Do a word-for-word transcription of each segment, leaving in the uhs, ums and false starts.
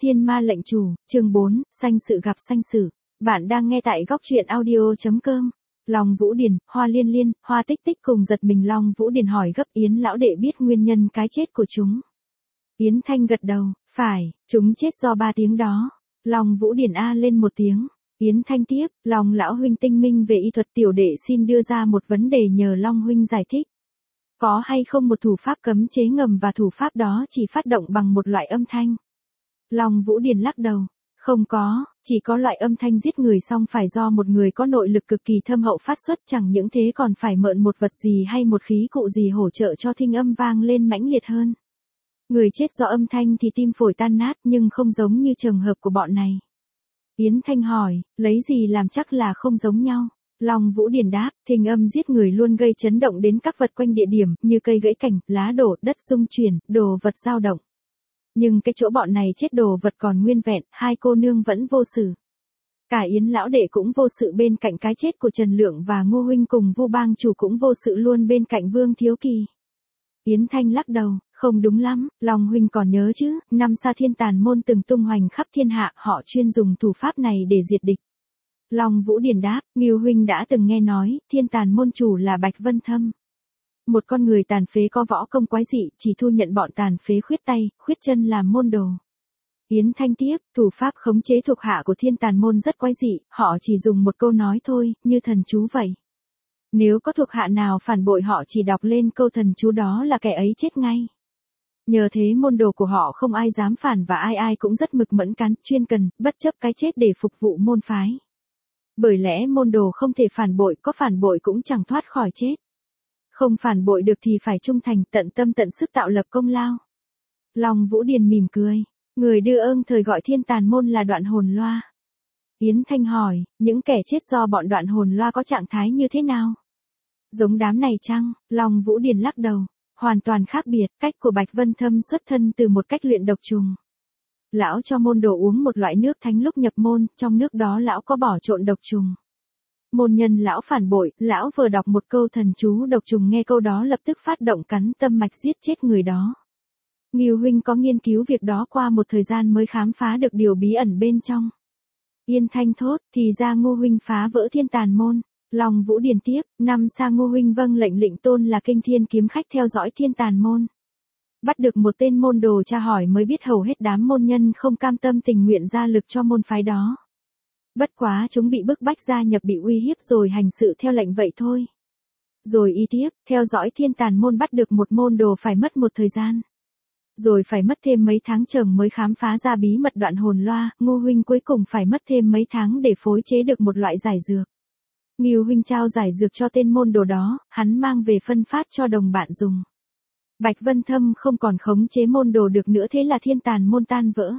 Thiên ma lệnh chủ, chương bốn, sanh sự gặp sanh sự. Bạn đang nghe tại góc truyện audio.com. Long Vũ Điền, Hoa Liên Liên, Hoa Tích Tích cùng giật mình. Long Vũ Điền hỏi gấp Yến lão đệ biết nguyên nhân cái chết của chúng. Yến Thanh gật đầu, phải, chúng chết do ba tiếng đó. Long Vũ Điền a lên một tiếng. Yến Thanh tiếp, Long lão huynh tinh minh về y thuật, tiểu đệ xin đưa ra một vấn đề nhờ Long huynh giải thích. Có hay không một thủ pháp cấm chế ngầm và thủ pháp đó chỉ phát động bằng một loại âm thanh? Long Vũ Điền lắc đầu, không có, chỉ có loại âm thanh giết người xong phải do một người có nội lực cực kỳ thâm hậu phát xuất, chẳng những thế còn phải mượn một vật gì hay một khí cụ gì hỗ trợ cho thinh âm vang lên mãnh liệt hơn. Người chết do âm thanh thì tim phổi tan nát, nhưng không giống như trường hợp của bọn này. Yến Thanh hỏi, lấy gì làm chắc là không giống nhau? Long Vũ Điền đáp, thinh âm giết người luôn gây chấn động đến các vật quanh địa điểm, như cây gãy cành, lá đổ, đất rung chuyển, đồ vật dao động. Nhưng cái chỗ bọn này chết đồ vật còn nguyên vẹn, hai cô nương vẫn vô sự. Cả Yến lão đệ cũng vô sự bên cạnh cái chết của Trần Lượng, và Ngô huynh cùng Vu bang chủ cũng vô sự luôn bên cạnh Vương Thiếu Kỳ. Yến Thanh lắc đầu, không đúng lắm, Long huynh còn nhớ chứ, năm xa Thiên Tàn môn từng tung hoành khắp thiên hạ, họ chuyên dùng thủ pháp này để diệt địch. Long Vũ Điền đáp, Ngưu huynh đã từng nghe nói, Thiên Tàn môn chủ là Bạch Vân Thâm. Một con người tàn phế có võ công quái dị, chỉ thu nhận bọn tàn phế khuyết tay, khuyết chân làm môn đồ. Yến Thanh tiếp, thủ pháp khống chế thuộc hạ của Thiên Tàn môn rất quái dị, họ chỉ dùng một câu nói thôi, như thần chú vậy. Nếu có thuộc hạ nào phản bội họ chỉ đọc lên câu thần chú đó là kẻ ấy chết ngay. Nhờ thế môn đồ của họ không ai dám phản và ai ai cũng rất mực mẫn cán, chuyên cần, bất chấp cái chết để phục vụ môn phái. Bởi lẽ môn đồ không thể phản bội, có phản bội cũng chẳng thoát khỏi chết. Không phản bội được thì phải trung thành, tận tâm tận sức tạo lập công lao. Long Vũ Điền mỉm cười, người đưa ơn thời gọi Thiên Tàn môn là Đoạn Hồn Loa. Yến Thanh hỏi, những kẻ chết do bọn Đoạn Hồn Loa có trạng thái như thế nào? Giống đám này chăng? Long Vũ Điền lắc đầu, hoàn toàn khác biệt, cách của Bạch Vân Thâm xuất thân từ một cách luyện độc trùng. Lão cho môn đồ uống một loại nước thánh lúc nhập môn, trong nước đó lão có bỏ trộn độc trùng. Môn nhân lão phản bội, lão vừa đọc một câu thần chú, độc trùng nghe câu đó lập tức phát động cắn tâm mạch giết chết người đó. Ngưu huynh có nghiên cứu việc đó qua một thời gian mới khám phá được điều bí ẩn bên trong. Yên Thanh thốt, thì ra Ngô huynh phá vỡ Thiên Tàn môn. Long Vũ Điền tiếp, năm xa Ngô huynh vâng lệnh lệnh tôn là Kinh Thiên kiếm khách theo dõi Thiên Tàn môn. Bắt được một tên môn đồ tra hỏi mới biết hầu hết đám môn nhân không cam tâm tình nguyện ra lực cho môn phái đó. Bất quá chúng bị bức bách gia nhập, bị uy hiếp rồi hành sự theo lệnh vậy thôi. Rồi y tiếp, theo dõi Thiên Tàn môn bắt được một môn đồ phải mất một thời gian. Rồi phải mất thêm mấy tháng chừng mới khám phá ra bí mật Đoạn Hồn Loa, Ngô huynh cuối cùng phải mất thêm mấy tháng để phối chế được một loại giải dược. Ngưu huynh trao giải dược cho tên môn đồ đó, hắn mang về phân phát cho đồng bạn dùng. Bạch Vân Thâm không còn khống chế môn đồ được nữa, thế là Thiên Tàn môn tan vỡ.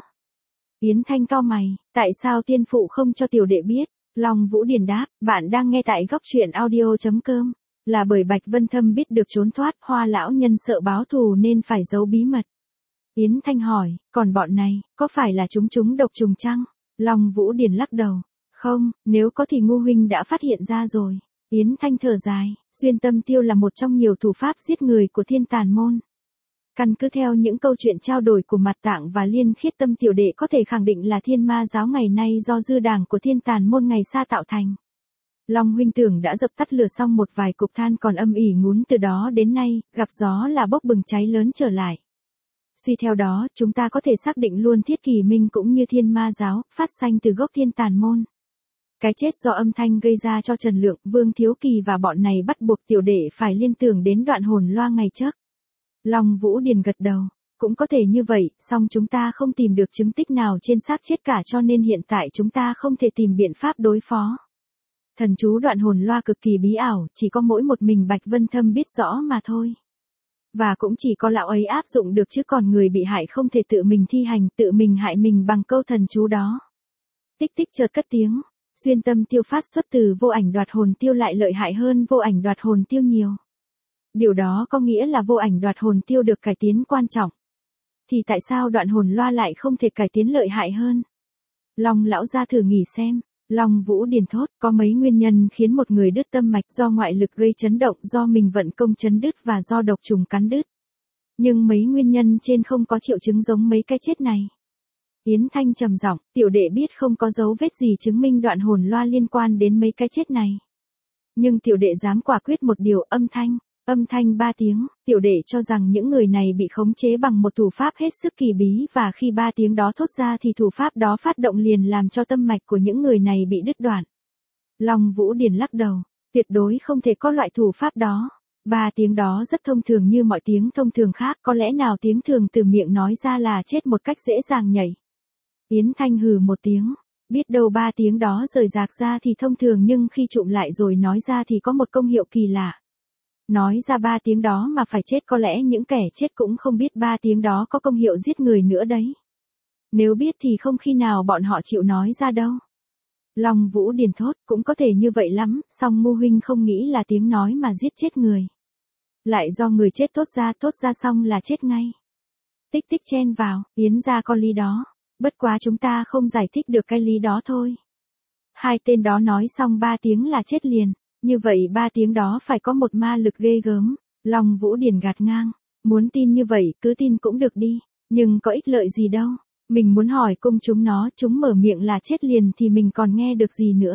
Yến Thanh cau mày, tại sao tiên phụ không cho tiểu đệ biết? Long Vũ Điền đáp, bạn đang nghe tại góc truyện audio.com, là bởi Bạch Vân Thâm biết được trốn thoát, Hoa lão nhân sợ báo thù nên phải giấu bí mật. Yến Thanh hỏi, còn bọn này, có phải là chúng chúng độc trùng chăng? Long Vũ Điền lắc đầu, không, nếu có thì Ngô huynh đã phát hiện ra rồi. Yến Thanh thở dài, xuyên tâm tiêu là một trong nhiều thủ pháp giết người của Thiên Tàn môn. Căn cứ theo những câu chuyện trao đổi của Mạt Tạng và Liên Khiết Tâm, tiểu đệ có thể khẳng định là Thiên Ma giáo ngày nay do dư đảng của Thiên Tàn môn ngày xa tạo thành. Long huynh tưởng đã dập tắt lửa xong một vài cục than còn âm ỉ ngún từ đó đến nay, gặp gió là bốc bừng cháy lớn trở lại. Suy theo đó, chúng ta có thể xác định luôn Thiết Kỳ Minh cũng như Thiên Ma giáo, phát sanh từ gốc Thiên Tàn môn. Cái chết do âm thanh gây ra cho Trần Lượng, Vương Thiếu Kỳ và bọn này bắt buộc tiểu đệ phải liên tưởng đến Đoạn Hồn Loa ngày trước. Long Vũ Điền gật đầu, cũng có thể như vậy, song chúng ta không tìm được chứng tích nào trên xác chết cả, cho nên hiện tại chúng ta không thể tìm biện pháp đối phó. Thần chú Đoạn Hồn Loa cực kỳ bí ảo, chỉ có mỗi một mình Bạch Vân Thâm biết rõ mà thôi. Và cũng chỉ có lão ấy áp dụng được, chứ còn người bị hại không thể tự mình thi hành, tự mình hại mình bằng câu thần chú đó. Tích tích chợt cất tiếng. Xuyên tâm tiêu phát xuất từ vô ảnh đoạt hồn tiêu lại lợi hại hơn vô ảnh đoạt hồn tiêu nhiều. Điều đó có nghĩa là vô ảnh đoạt hồn tiêu được cải tiến quan trọng. Thì tại sao Đoạn Hồn Loa lại không thể cải tiến lợi hại hơn? Long lão ra thử nghĩ xem. Long Vũ Điền thốt, có mấy nguyên nhân khiến một người đứt tâm mạch, do ngoại lực gây chấn động, do mình vận công chấn đứt và do độc trùng cắn đứt. Nhưng mấy nguyên nhân trên không có triệu chứng giống mấy cái chết này. Yến Thanh trầm giọng, tiểu đệ biết không có dấu vết gì chứng minh đoạn hồn loa liên quan đến mấy cái chết này. Nhưng tiểu đệ dám quả quyết một điều, âm thanh, âm thanh ba tiếng, tiểu đệ cho rằng những người này bị khống chế bằng một thủ pháp hết sức kỳ bí và khi ba tiếng đó thốt ra thì thủ pháp đó phát động liền làm cho tâm mạch của những người này bị đứt đoạn. Long Vũ Điền lắc đầu, tuyệt đối không thể có loại thủ pháp đó. Ba tiếng đó rất thông thường như mọi tiếng thông thường khác, có lẽ nào tiếng thường từ miệng nói ra là chết một cách dễ dàng nhảy. Yến Thanh hừ một tiếng, biết đâu ba tiếng đó rời rạc ra thì thông thường nhưng khi trụm lại rồi nói ra thì có một công hiệu kỳ lạ. Nói ra ba tiếng đó mà phải chết, có lẽ những kẻ chết cũng không biết ba tiếng đó có công hiệu giết người nữa đấy. Nếu biết thì không khi nào bọn họ chịu nói ra đâu. Long Vũ Điền thốt, cũng có thể như vậy lắm, song Ngô huynh không nghĩ là tiếng nói mà giết chết người. Lại do người chết thốt ra, thốt ra xong là chết ngay. Tích tích chen vào, Yến gia có lý đó. Bất quá chúng ta không giải thích được cái lý đó thôi. Hai tên đó nói xong ba tiếng là chết liền. Như vậy ba tiếng đó phải có một ma lực ghê gớm. Long Vũ Điền gạt ngang. Muốn tin như vậy cứ tin cũng được đi. Nhưng có ích lợi gì đâu. Mình muốn hỏi cung chúng nó, chúng mở miệng là chết liền thì mình còn nghe được gì nữa.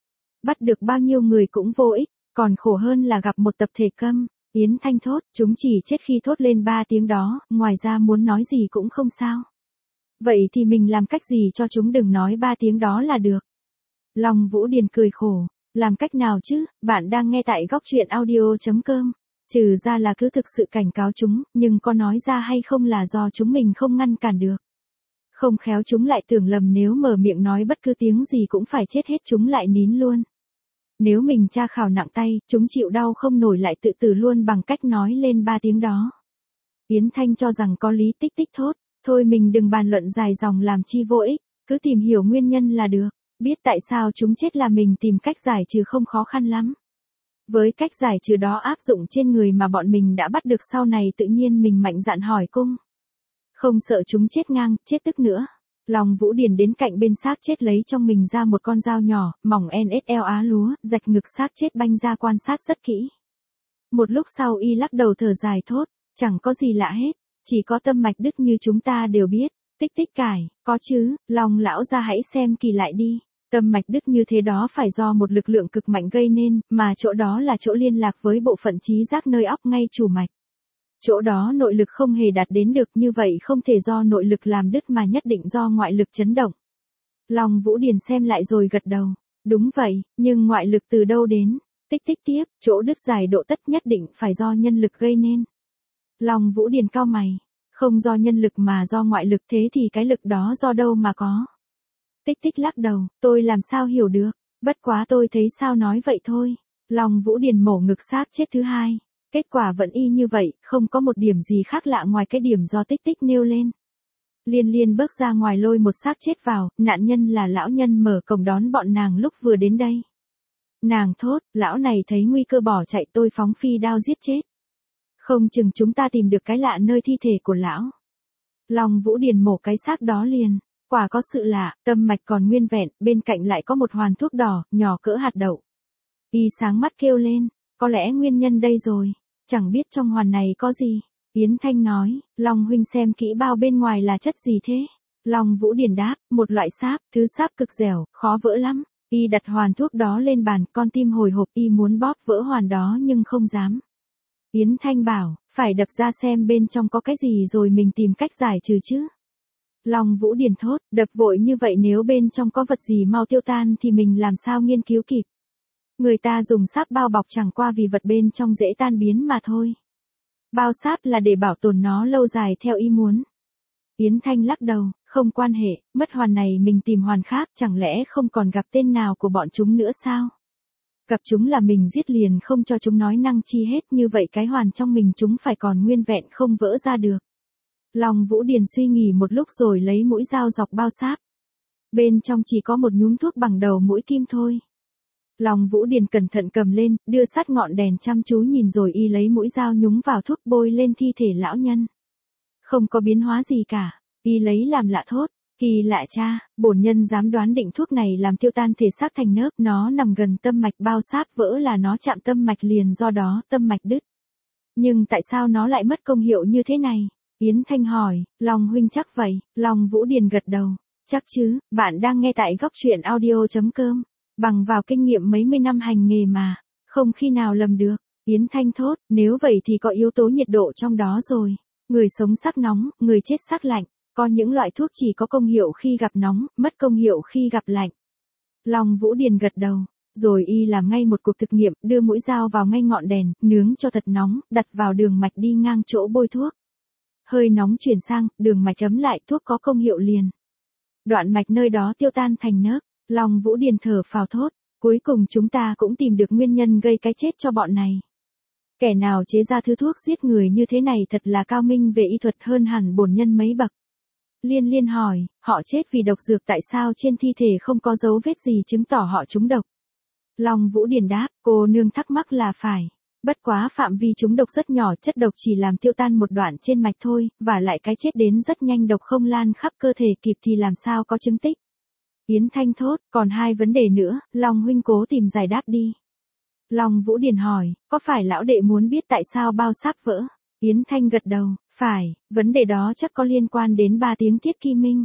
Bắt được bao nhiêu người cũng vô ích. Còn khổ hơn là gặp một tập thể câm. Yến Thanh thốt, chúng chỉ chết khi thốt lên ba tiếng đó. Ngoài ra muốn nói gì cũng không sao. Vậy thì mình làm cách gì cho chúng đừng nói ba tiếng đó là được. Long Vũ Điền cười khổ. Làm cách nào chứ, bạn đang nghe tại góc truyện audio chấm com. Trừ ra là cứ thực sự cảnh cáo chúng, nhưng có nói ra hay không là do chúng mình không ngăn cản được. Không khéo chúng lại tưởng lầm nếu mở miệng nói bất cứ tiếng gì cũng phải chết hết, chúng lại nín luôn. Nếu mình tra khảo nặng tay, chúng chịu đau không nổi lại tự tử luôn bằng cách nói lên ba tiếng đó. Yến Thanh cho rằng có lý, tích tích thốt. Thôi mình đừng bàn luận dài dòng làm chi vô ích, cứ tìm hiểu nguyên nhân là được. Biết tại sao chúng chết là mình tìm cách giải trừ không khó khăn lắm. Với cách giải trừ đó áp dụng trên người mà bọn mình đã bắt được sau này tự nhiên mình mạnh dạn hỏi cung. Không sợ chúng chết ngang, chết tức nữa. Long Vũ Điền đến cạnh bên xác chết lấy trong mình ra một con dao nhỏ, mỏng en ét lờ á lúa, rạch ngực xác chết banh ra quan sát rất kỹ. Một lúc sau y lắc đầu thở dài thốt, chẳng có gì lạ hết. Chỉ có tâm mạch đứt như chúng ta đều biết. Tích tích cải, có chứ, Long lão gia hãy xem kỳ lại đi. Tâm mạch đứt như thế đó phải do một lực lượng cực mạnh gây nên, mà chỗ đó là chỗ liên lạc với bộ phận trí giác nơi óc ngay chủ mạch. Chỗ đó nội lực không hề đạt đến được, như vậy không thể do nội lực làm đứt mà nhất định do ngoại lực chấn động. Long Vũ Điền xem lại rồi gật đầu. Đúng vậy, nhưng ngoại lực từ đâu đến? Tích tích tiếp, chỗ đứt dài độ tất nhất định phải do nhân lực gây nên. Long Vũ Điền cau mày, không do nhân lực mà do ngoại lực, thế thì cái lực đó do đâu mà có? Tích tích lắc đầu, tôi làm sao hiểu được, bất quá tôi thấy sao nói vậy thôi. Long Vũ Điền mổ ngực xác chết thứ hai, kết quả vẫn y như vậy, không có một điểm gì khác lạ ngoài cái điểm do tích tích nêu lên. Liên Liên bước ra ngoài lôi một xác chết vào, nạn nhân là lão nhân mở cổng đón bọn nàng lúc vừa đến đây. Nàng thốt, lão này thấy nguy cơ bỏ chạy, tôi phóng phi đao giết chết. Không chừng chúng ta tìm được cái lạ nơi thi thể của lão. Long Vũ Điền mổ cái xác đó liền, quả có sự lạ, tâm mạch còn nguyên vẹn, bên cạnh lại có một hoàn thuốc đỏ, nhỏ cỡ hạt đậu. Y sáng mắt kêu lên, có lẽ nguyên nhân đây rồi, chẳng biết trong hoàn này có gì. Yến Thanh nói, Long huynh xem kỹ bao bên ngoài là chất gì thế? Long Vũ Điền đáp, một loại sáp, thứ sáp cực dẻo, khó vỡ lắm. Y đặt hoàn thuốc đó lên bàn, con tim hồi hộp, y muốn bóp vỡ hoàn đó nhưng không dám. Yến Thanh bảo, phải đập ra xem bên trong có cái gì rồi mình tìm cách giải trừ chứ. Long Vũ Điền thốt, đập vội như vậy nếu bên trong có vật gì mau tiêu tan thì mình làm sao nghiên cứu kịp. Người ta dùng sáp bao bọc chẳng qua vì vật bên trong dễ tan biến mà thôi. Bao sáp là để bảo tồn nó lâu dài theo ý muốn. Yến Thanh lắc đầu, không quan hệ, mất hoàn này mình tìm hoàn khác, chẳng lẽ không còn gặp tên nào của bọn chúng nữa sao? Gặp chúng là mình giết liền, không cho chúng nói năng chi hết, như vậy cái hoàn trong mình chúng phải còn nguyên vẹn không vỡ ra được. Long Vũ Điền suy nghĩ một lúc rồi lấy mũi dao dọc bao sáp. Bên trong chỉ có một nhúm thuốc bằng đầu mũi kim thôi. Long Vũ Điền cẩn thận cầm lên, đưa sát ngọn đèn chăm chú nhìn rồi y lấy mũi dao nhúng vào thuốc bôi lên thi thể lão nhân. Không có biến hóa gì cả, y lấy làm lạ thốt. Kỳ lạ cha, bổn nhân dám đoán định thuốc này làm tiêu tan thể xác thành nớp, nó nằm gần tâm mạch, bao sáp vỡ là nó chạm tâm mạch liền, do đó tâm mạch đứt. Nhưng tại sao nó lại mất công hiệu như thế này? Yến Thanh hỏi, Long huynh chắc vậy, Long Vũ Điền gật đầu. Chắc chứ, bạn đang nghe tại góc truyện audio.com. Bằng vào kinh nghiệm mấy mươi năm hành nghề mà, không khi nào lầm được. Yến Thanh thốt, nếu vậy thì có yếu tố nhiệt độ trong đó rồi. Người sống sắc nóng, người chết sắc lạnh. Có những loại thuốc chỉ có công hiệu khi gặp nóng, mất công hiệu khi gặp lạnh. Long Vũ Điền gật đầu. Rồi y làm ngay một cuộc thực nghiệm, đưa mũi dao vào ngay ngọn đèn, nướng cho thật nóng, đặt vào đường mạch đi ngang chỗ bôi thuốc. Hơi nóng chuyển sang, đường mạch ấm lại, thuốc có công hiệu liền. Đoạn mạch nơi đó tiêu tan thành nớp. Long Vũ Điền thở phào thốt, cuối cùng chúng ta cũng tìm được nguyên nhân gây cái chết cho bọn này. Kẻ nào chế ra thứ thuốc giết người như thế này thật là cao minh về y thuật hơn hẳn bổn nhân mấy bậc. Liên Liên hỏi, họ chết vì độc dược, tại sao trên thi thể không có dấu vết gì chứng tỏ họ trúng độc? Long Vũ Điền đáp, cô nương thắc mắc là phải. Bất quá phạm vi trúng độc rất nhỏ, chất độc chỉ làm tiêu tan một đoạn trên mạch thôi, và lại cái chết đến rất nhanh, độc không lan khắp cơ thể kịp thì làm sao có chứng tích. Yến Thanh thốt, còn hai vấn đề nữa, Long huynh cố tìm giải đáp đi. Long Vũ Điền hỏi, có phải lão đệ muốn biết tại sao bao sáp vỡ? Yến Thanh gật đầu, phải, vấn đề đó chắc có liên quan đến ba tiếng Tiết Kỳ Minh.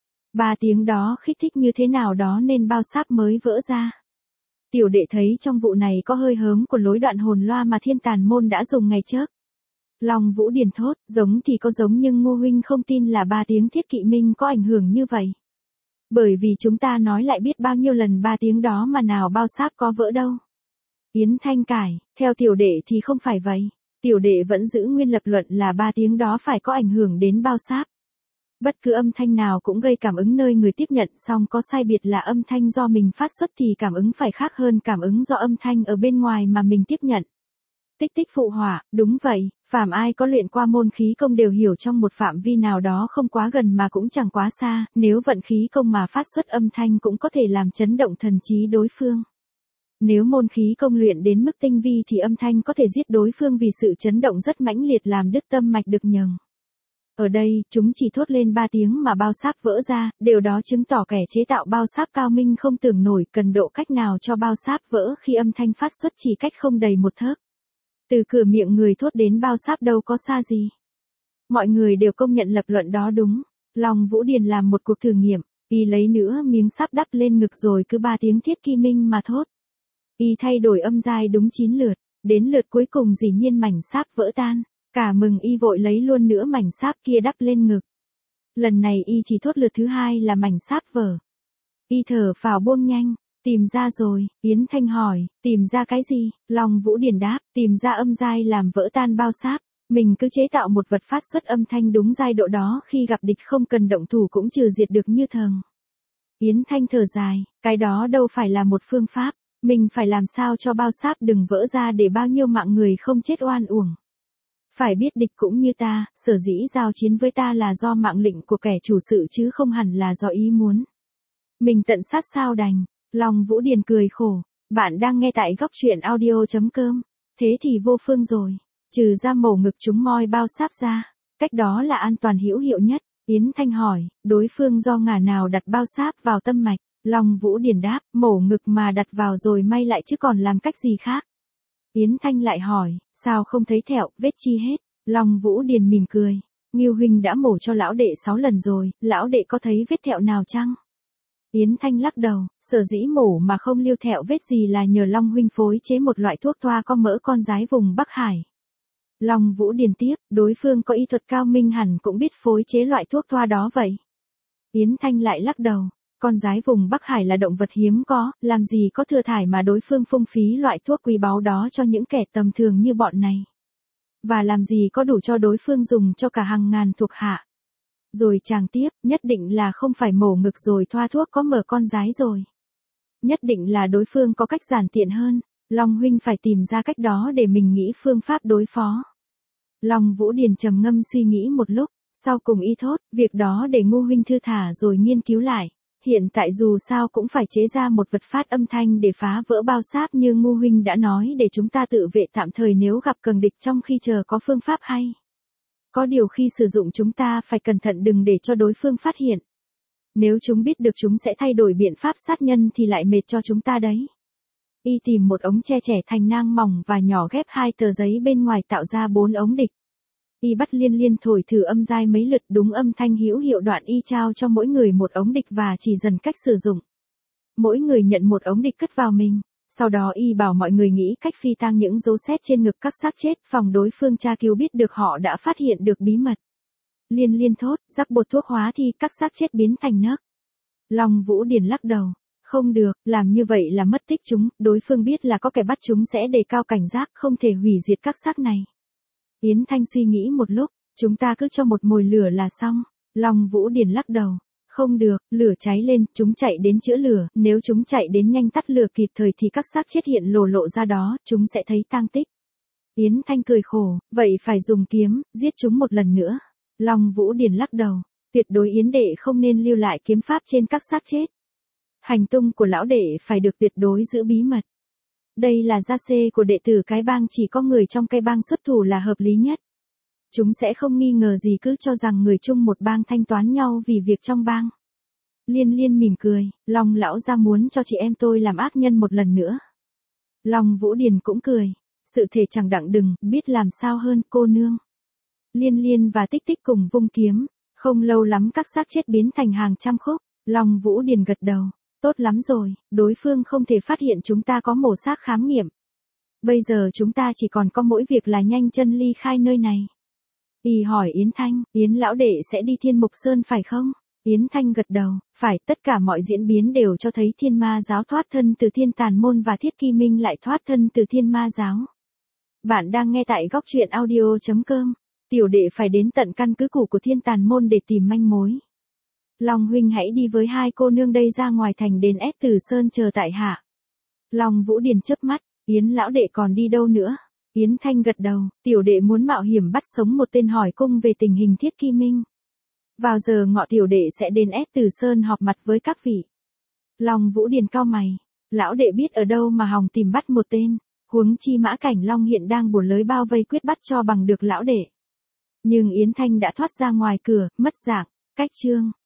Ba tiếng đó kích thích như thế nào đó nên bao sáp mới vỡ ra. Tiểu đệ thấy trong vụ này có hơi hớm của lối đoạn hồn loa mà Thiên Tàn môn đã dùng ngày trước. Long Vũ Điền thốt, giống thì có giống nhưng Ngô huynh không tin là ba tiếng Thiết Kỵ Minh có ảnh hưởng như vậy. Bởi vì chúng ta nói lại biết bao nhiêu lần ba tiếng đó mà nào bao sáp có vỡ đâu. Yến Thanh cải, theo tiểu đệ thì không phải vậy. Tiểu đệ vẫn giữ nguyên lập luận là ba tiếng đó phải có ảnh hưởng đến bao sáp. Bất cứ âm thanh nào cũng gây cảm ứng nơi người tiếp nhận, song có sai biệt là âm thanh do mình phát xuất thì cảm ứng phải khác hơn cảm ứng do âm thanh ở bên ngoài mà mình tiếp nhận. Tích tích phụ họa, đúng vậy, phàm ai có luyện qua môn khí công đều hiểu trong một phạm vi nào đó không quá gần mà cũng chẳng quá xa, nếu vận khí công mà phát xuất âm thanh cũng có thể làm chấn động thần trí đối phương. Nếu môn khí công luyện đến mức tinh vi thì âm thanh có thể giết đối phương vì sự chấn động rất mãnh liệt làm đứt tâm mạch được nhường. Ở đây, chúng chỉ thốt lên ba tiếng mà bao sáp vỡ ra, điều đó chứng tỏ kẻ chế tạo bao sáp cao minh không tưởng nổi cần độ cách nào cho bao sáp vỡ khi âm thanh phát xuất chỉ cách không đầy một thớt. Từ cửa miệng người thốt đến bao sáp đâu có xa gì. Mọi người đều công nhận lập luận đó đúng. Long Vũ Điền làm một cuộc thử nghiệm, y lấy nữa miếng sáp đắp lên ngực rồi cứ ba tiếng Thiết Kỳ Minh mà thốt. Y thay đổi âm giai đúng chín lượt, đến lượt cuối cùng dĩ nhiên mảnh sáp vỡ tan. Cả mừng y vội lấy luôn nữa mảnh sáp kia đắp lên ngực. Lần này y chỉ thốt lượt thứ hai là mảnh sáp vỡ. Y thở phào buông nhanh, tìm ra rồi, Yến Thanh hỏi, tìm ra cái gì? Long Vũ Điền đáp, tìm ra âm giai làm vỡ tan bao sáp. Mình cứ chế tạo một vật phát xuất âm thanh đúng giai độ đó, khi gặp địch không cần động thủ cũng trừ diệt được như thường. Yến Thanh thở dài, cái đó đâu phải là một phương pháp, mình phải làm sao cho bao sáp đừng vỡ ra để bao nhiêu mạng người không chết oan uổng. Phải biết địch cũng như ta, sở dĩ giao chiến với ta là do mạng lệnh của kẻ chủ sự chứ không hẳn là do ý muốn. Mình tận sát sao đành. Long Vũ Điền cười khổ. Bạn đang nghe tại góc truyện audio.com. Thế thì vô phương rồi. Trừ ra mổ ngực chúng moi bao sáp ra. Cách đó là an toàn hữu hiệu nhất. Yến Thanh hỏi, đối phương do ngả nào đặt bao sáp vào tâm mạch? Long Vũ Điền đáp, mổ ngực mà đặt vào rồi may lại chứ còn làm cách gì khác. Yến Thanh lại hỏi, sao không thấy thẹo, vết chi hết? Long Vũ Điền mỉm cười, Ngưu huynh đã mổ cho lão đệ sáu lần rồi, lão đệ có thấy vết thẹo nào chăng? Yến Thanh lắc đầu, sở dĩ mổ mà không lưu thẹo vết gì là nhờ Long huynh phối chế một loại thuốc thoa có mỡ con giái vùng Bắc Hải. Long Vũ Điền tiếp, đối phương có y thuật cao minh hẳn cũng biết phối chế loại thuốc thoa đó vậy. Yến Thanh lại lắc đầu. Con giái vùng Bắc Hải là động vật hiếm có, làm gì có thừa thải mà đối phương phung phí loại thuốc quý báu đó cho những kẻ tầm thường như bọn này. Và làm gì có đủ cho đối phương dùng cho cả hàng ngàn thuộc hạ. Rồi chàng tiếp, nhất định là không phải mổ ngực rồi thoa thuốc có mở con giái rồi. Nhất định là đối phương có cách giản tiện hơn, Long huynh phải tìm ra cách đó để mình nghĩ phương pháp đối phó. Long Vũ Điền trầm ngâm suy nghĩ một lúc, sau cùng y thốt, việc đó để Ngô huynh thư thả rồi nghiên cứu lại. Hiện tại dù sao cũng phải chế ra một vật phát âm thanh để phá vỡ bao sáp như Ngô huynh đã nói để chúng ta tự vệ tạm thời nếu gặp cường địch trong khi chờ có phương pháp hay. Có điều khi sử dụng chúng ta phải cẩn thận đừng để cho đối phương phát hiện. Nếu chúng biết được chúng sẽ thay đổi biện pháp sát nhân thì lại mệt cho chúng ta đấy. Y tìm một ống tre trẻ thành nang mỏng và nhỏ ghép hai tờ giấy bên ngoài tạo ra bốn ống địch. Y bắt Liên Liên thổi thử âm giai mấy lượt, đúng âm thanh hữu hiệu đoạn y trao cho mỗi người một ống địch và chỉ dần cách sử dụng. Mỗi người nhận một ống địch cất vào mình. Sau đó y bảo mọi người nghĩ cách phi tang những dấu sét trên ngực các xác chết, phòng đối phương tra cứu biết được họ đã phát hiện được bí mật. Liên Liên thốt, rắc bột thuốc hóa thì các xác chết biến thành nấc. Long Vũ Điền lắc đầu. Không được, làm như vậy là mất tích chúng, đối phương biết là có kẻ bắt chúng sẽ đề cao cảnh giác, không thể hủy diệt các xác này. Yến Thanh suy nghĩ một lúc, chúng ta cứ cho một mồi lửa là xong. Long Vũ Điền lắc đầu. Không được, lửa cháy lên, chúng chạy đến chữa lửa, nếu chúng chạy đến nhanh tắt lửa kịp thời thì các xác chết hiện lộ lộ ra đó, chúng sẽ thấy tang tích. Yến Thanh cười khổ, vậy phải dùng kiếm, giết chúng một lần nữa. Long Vũ Điền lắc đầu, tuyệt đối Yến đệ không nên lưu lại kiếm pháp trên các xác chết. Hành tung của lão đệ phải được tuyệt đối giữ bí mật. Đây là gia xê của đệ tử cái bang, chỉ có người trong cái bang xuất thủ là hợp lý nhất. Chúng sẽ không nghi ngờ gì, cứ cho rằng người chung một bang thanh toán nhau vì việc trong bang. Liên Liên mỉm cười, Long lão gia muốn cho chị em tôi làm ác nhân một lần nữa. Long Vũ Điền cũng cười, sự thể chẳng đặng đừng, biết làm sao hơn cô nương. Liên Liên và Tích Tích cùng vung kiếm, không lâu lắm các xác chết biến thành hàng trăm khúc. Long Vũ Điền gật đầu, tốt lắm rồi, đối phương không thể phát hiện chúng ta có mổ xác khám nghiệm. Bây giờ chúng ta chỉ còn có mỗi việc là nhanh chân ly khai nơi này. Y hỏi Yến Thanh, Yến lão đệ sẽ đi Thiên Mục Sơn phải không? Yến Thanh gật đầu, phải, tất cả mọi diễn biến đều cho thấy Thiên Ma giáo thoát thân từ Thiên Tàn Môn và Thiết Kỳ Minh lại thoát thân từ Thiên Ma giáo. Bạn đang nghe tại góc truyện audio chấm com. Tiểu đệ phải đến tận căn cứ cũ của Thiên Tàn Môn để tìm manh mối. Long huynh hãy đi với hai cô nương đây ra ngoài thành đến ép Tử Sơn chờ tại hạ. Long Vũ Điền chớp mắt, Yến lão đệ còn đi đâu nữa? Yến Thanh gật đầu, tiểu đệ muốn mạo hiểm bắt sống một tên hỏi cung về tình hình Thiết Kỳ Minh. Vào giờ ngọ tiểu đệ sẽ đến ép Tử Sơn họp mặt với các vị. Long Vũ Điền cau mày, lão đệ biết ở đâu mà hòng tìm bắt một tên, huống chi Mã Cảnh Long hiện đang bủa lưới bao vây quyết bắt cho bằng được lão đệ. Nhưng Yến Thanh đã thoát ra ngoài cửa, mất dạng, cách chương.